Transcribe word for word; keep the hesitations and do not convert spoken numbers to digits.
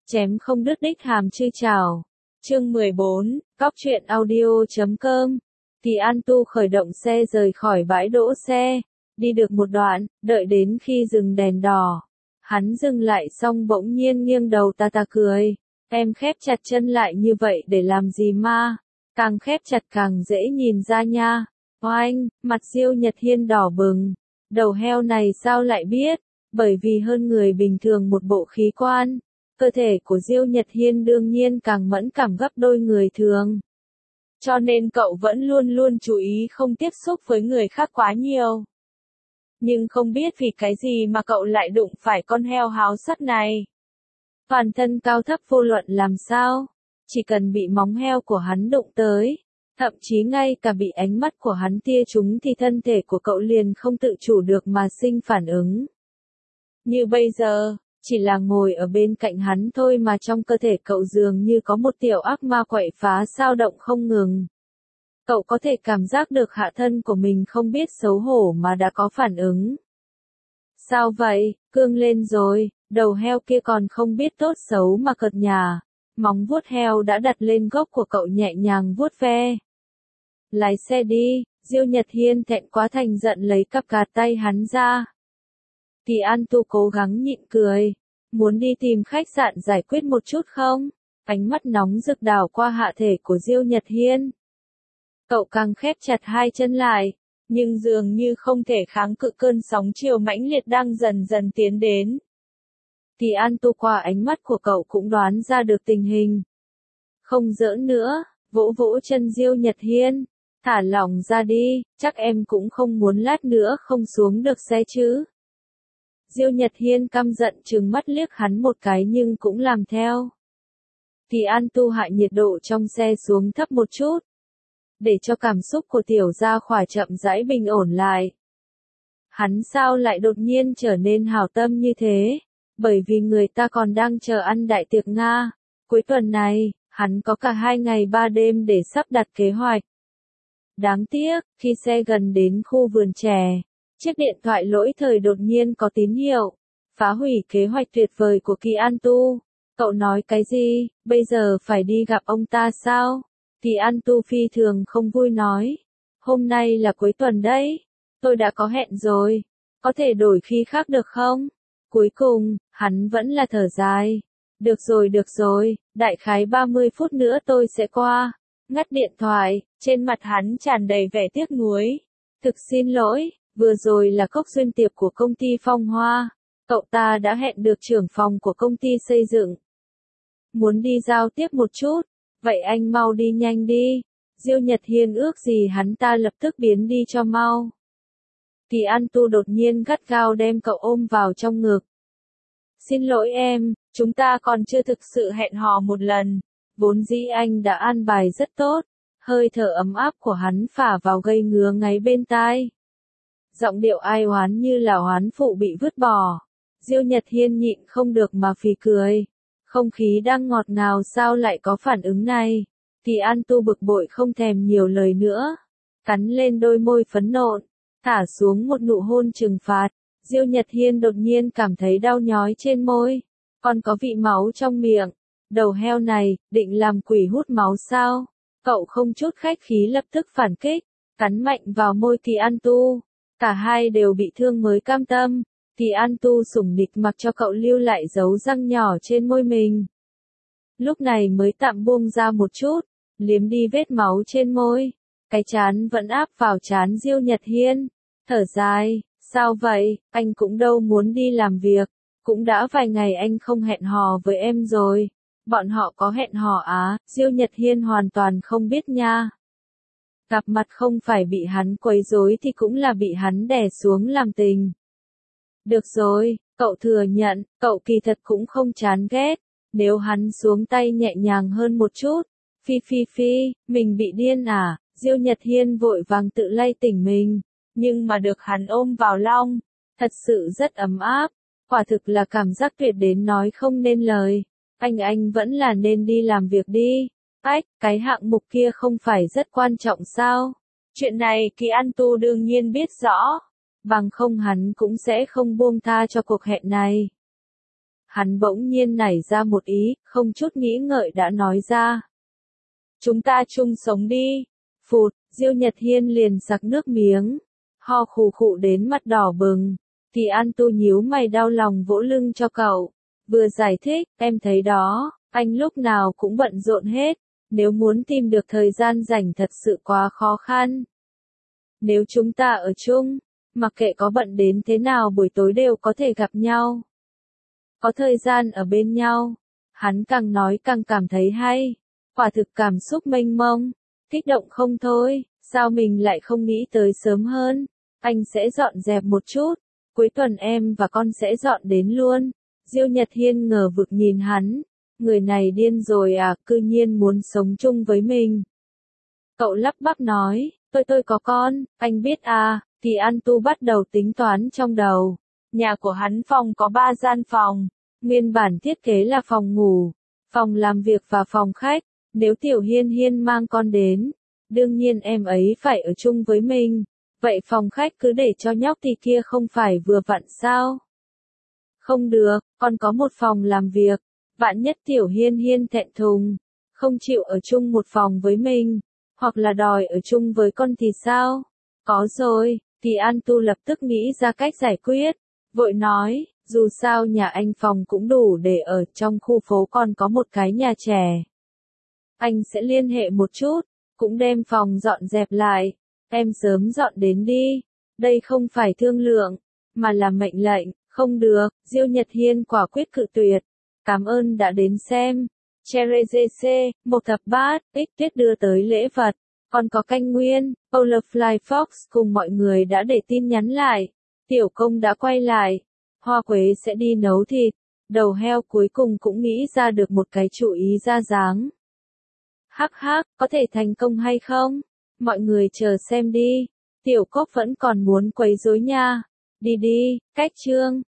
Chém không đứt đích hàm chư chảo. Chương mười bốn, Cóc truyện audio chấm com. Thì An Tu khởi động xe rời khỏi bãi đỗ xe. Đi được một đoạn, đợi đến khi dừng đèn đỏ. Hắn dừng lại xong bỗng nhiên nghiêng đầu ta ta cười. Em khép chặt chân lại như vậy để làm gì ma? Càng khép chặt càng dễ nhìn ra nha. Oanh, mặt Diêu Nhật Hiên đỏ bừng. Đầu heo này sao lại biết? Bởi vì hơn người bình thường một bộ khí quan. Cơ thể của Diêu Nhật Hiên đương nhiên càng mẫn cảm gấp đôi người thường. Cho nên cậu vẫn luôn luôn chú ý không tiếp xúc với người khác quá nhiều. Nhưng không biết vì cái gì mà cậu lại đụng phải con heo háo sắc này. Toàn thân cao thấp vô luận làm sao, chỉ cần bị móng heo của hắn đụng tới, thậm chí ngay cả bị ánh mắt của hắn tia trúng thì thân thể của cậu liền không tự chủ được mà sinh phản ứng. Như bây giờ, chỉ là ngồi ở bên cạnh hắn thôi mà trong cơ thể cậu dường như có một tiểu ác ma quậy phá sao động không ngừng. Cậu có thể cảm giác được hạ thân của mình không biết xấu hổ mà đã có phản ứng. Sao vậy, cương lên rồi, đầu heo kia còn không biết tốt xấu mà cợt nhả. Móng vuốt heo đã đặt lên gốc của cậu nhẹ nhàng vuốt ve. Lái xe đi, Diêu Nhật Hiên thẹn quá thành giận lấy cặp gạt tay hắn ra. Thì An Tu cố gắng nhịn cười. Muốn đi tìm khách sạn giải quyết một chút không? Ánh mắt nóng rực đảo qua hạ thể của Diêu Nhật Hiên. Cậu càng khép chặt hai chân lại, nhưng dường như không thể kháng cự cơn sóng chiều mãnh liệt đang dần dần tiến đến. Thì An Tu qua ánh mắt của cậu cũng đoán ra được tình hình. Không giỡn nữa, vỗ vỗ chân Diêu Nhật Hiên. Thả lỏng ra đi, chắc em cũng không muốn lát nữa không xuống được xe chứ. Diêu Nhật Hiên căm giận trừng mắt liếc hắn một cái nhưng cũng làm theo. Thì An Tu hạ nhiệt độ trong xe xuống thấp một chút. Để cho cảm xúc của tiểu gia khỏa chậm rãi bình ổn lại. Hắn sao lại đột nhiên trở nên hảo tâm như thế? Bởi vì người ta còn đang chờ ăn đại tiệc Nga. Cuối tuần này, hắn có cả hai ngày ba đêm để sắp đặt kế hoạch. Đáng tiếc, khi xe gần đến khu vườn chè, chiếc điện thoại lỗi thời đột nhiên có tín hiệu. Phá hủy kế hoạch tuyệt vời của Kỳ An Tu. Cậu nói cái gì, bây giờ phải đi gặp ông ta sao? Thì An Tu phi thường không vui nói. Hôm nay là cuối tuần đấy. Tôi đã có hẹn rồi. Có thể đổi khi khác được không? Cuối cùng, hắn vẫn là thở dài. Được rồi được rồi, đại khái ba mươi phút nữa tôi sẽ qua. Ngắt điện thoại, trên mặt hắn tràn đầy vẻ tiếc nuối. Thực xin lỗi, vừa rồi là cốc duyên tiệp của công ty Phong Hoa. Cậu ta đã hẹn được trưởng phòng của công ty xây dựng. Muốn đi giao tiếp một chút. Vậy anh mau đi nhanh đi. Diêu Nhật Hiên ước gì hắn ta lập tức biến đi cho mau. Thì An Tu đột nhiên gắt gao đem cậu ôm vào trong ngực. Xin lỗi em, chúng ta còn chưa thực sự hẹn hò một lần. Vốn dĩ anh đã an bài rất tốt. Hơi thở ấm áp của hắn phả vào gây ngứa ngáy bên tai. Giọng điệu ai oán như là oán phụ bị vứt bỏ. Diêu Nhật Hiên nhịn không được mà phì cười. Không khí đang ngọt ngào sao lại có phản ứng này. Thì An Tu bực bội không thèm nhiều lời nữa. Cắn lên đôi môi phấn nộn. Thả xuống một nụ hôn trừng phạt. Diêu Nhật Hiên đột nhiên cảm thấy đau nhói trên môi. Còn có vị máu trong miệng. Đầu heo này, định làm quỷ hút máu sao? Cậu không chút khách khí lập tức phản kích. Cắn mạnh vào môi Thì An Tu. Cả hai đều bị thương mới cam tâm. Thì An Tu sủng nịch mặc cho cậu lưu lại dấu răng nhỏ trên môi mình. Lúc này mới tạm buông ra một chút, liếm đi vết máu trên môi. Cái trán vẫn áp vào trán Diêu Nhật Hiên. Thở dài, sao vậy, anh cũng đâu muốn đi làm việc. Cũng đã vài ngày anh không hẹn hò với em rồi. Bọn họ có hẹn hò á, Diêu Nhật Hiên hoàn toàn không biết nha. Gặp mặt không phải bị hắn quấy rối thì cũng là bị hắn đè xuống làm tình. Được rồi, cậu thừa nhận, cậu kỳ thật cũng không chán ghét. Nếu hắn xuống tay nhẹ nhàng hơn một chút. Phi phi phi, mình bị điên à? Diêu Nhật Hiên vội vàng tự lay tỉnh mình. Nhưng mà được hắn ôm vào lòng. Thật sự rất ấm áp. Quả thực là cảm giác tuyệt đến nói không nên lời. Anh anh vẫn là nên đi làm việc đi. Ách, cái hạng mục kia không phải rất quan trọng sao? Chuyện này Kỳ An Tu đương nhiên biết rõ. Bằng không hắn cũng sẽ không buông tha cho cuộc hẹn này. Hắn bỗng nhiên nảy ra một ý, không chút nghĩ ngợi đã nói ra. Chúng ta chung sống đi. Phụt, Diêu Nhật Hiên liền sặc nước miếng, ho khù khụ đến mặt đỏ bừng. Thì An Tu nhíu mày đau lòng vỗ lưng cho cậu. Vừa giải thích, em thấy đó, anh lúc nào cũng bận rộn hết. Nếu muốn tìm được thời gian rảnh thật sự quá khó khăn. Nếu chúng ta ở chung, mặc kệ có bận đến thế nào buổi tối đều có thể gặp nhau. Có thời gian ở bên nhau. Hắn càng nói càng cảm thấy hay. Quả thực cảm xúc mênh mông. Kích động không thôi. Sao mình lại không nghĩ tới sớm hơn. Anh sẽ dọn dẹp một chút. Cuối tuần em và con sẽ dọn đến luôn. Diêu Nhật Hiên ngờ vực nhìn hắn. Người này điên rồi à, cư nhiên muốn sống chung với mình. Cậu lắp bắp nói, tôi tôi có con, anh biết à, thì An Tu bắt đầu tính toán trong đầu. Nhà của hắn phòng có ba gian phòng, nguyên bản thiết kế là phòng ngủ, phòng làm việc và phòng khách. Nếu Tiểu Hiên Hiên mang con đến, đương nhiên em ấy phải ở chung với mình. Vậy phòng khách cứ để cho nhóc tì kia không phải vừa vặn sao? Không được, con có một phòng làm việc. Vạn nhất Tiểu Hiên Hiên thẹn thùng, không chịu ở chung một phòng với mình, hoặc là đòi ở chung với con thì sao? Có rồi, thì An Tu lập tức nghĩ ra cách giải quyết, vội nói, dù sao nhà anh phòng cũng đủ để ở, trong khu phố còn có một cái nhà trẻ. Anh sẽ liên hệ một chút, cũng đem phòng dọn dẹp lại, em sớm dọn đến đi, đây không phải thương lượng, mà là mệnh lệnh, không được, Diêu Nhật Hiên quả quyết cự tuyệt. Cảm ơn đã đến xem. Cherry giê xê, một thập bát, ít tiết đưa tới lễ vật. Còn có canh nguyên, Olafly Fox cùng mọi người đã để tin nhắn lại. Tiểu công đã quay lại. Hoa Quế sẽ đi nấu thịt. Đầu heo cuối cùng cũng nghĩ ra được một cái chủ ý ra dáng. Hắc hắc, có thể thành công hay không? Mọi người chờ xem đi. Tiểu Cốc vẫn còn muốn quấy rối nha. Đi đi, cách chương.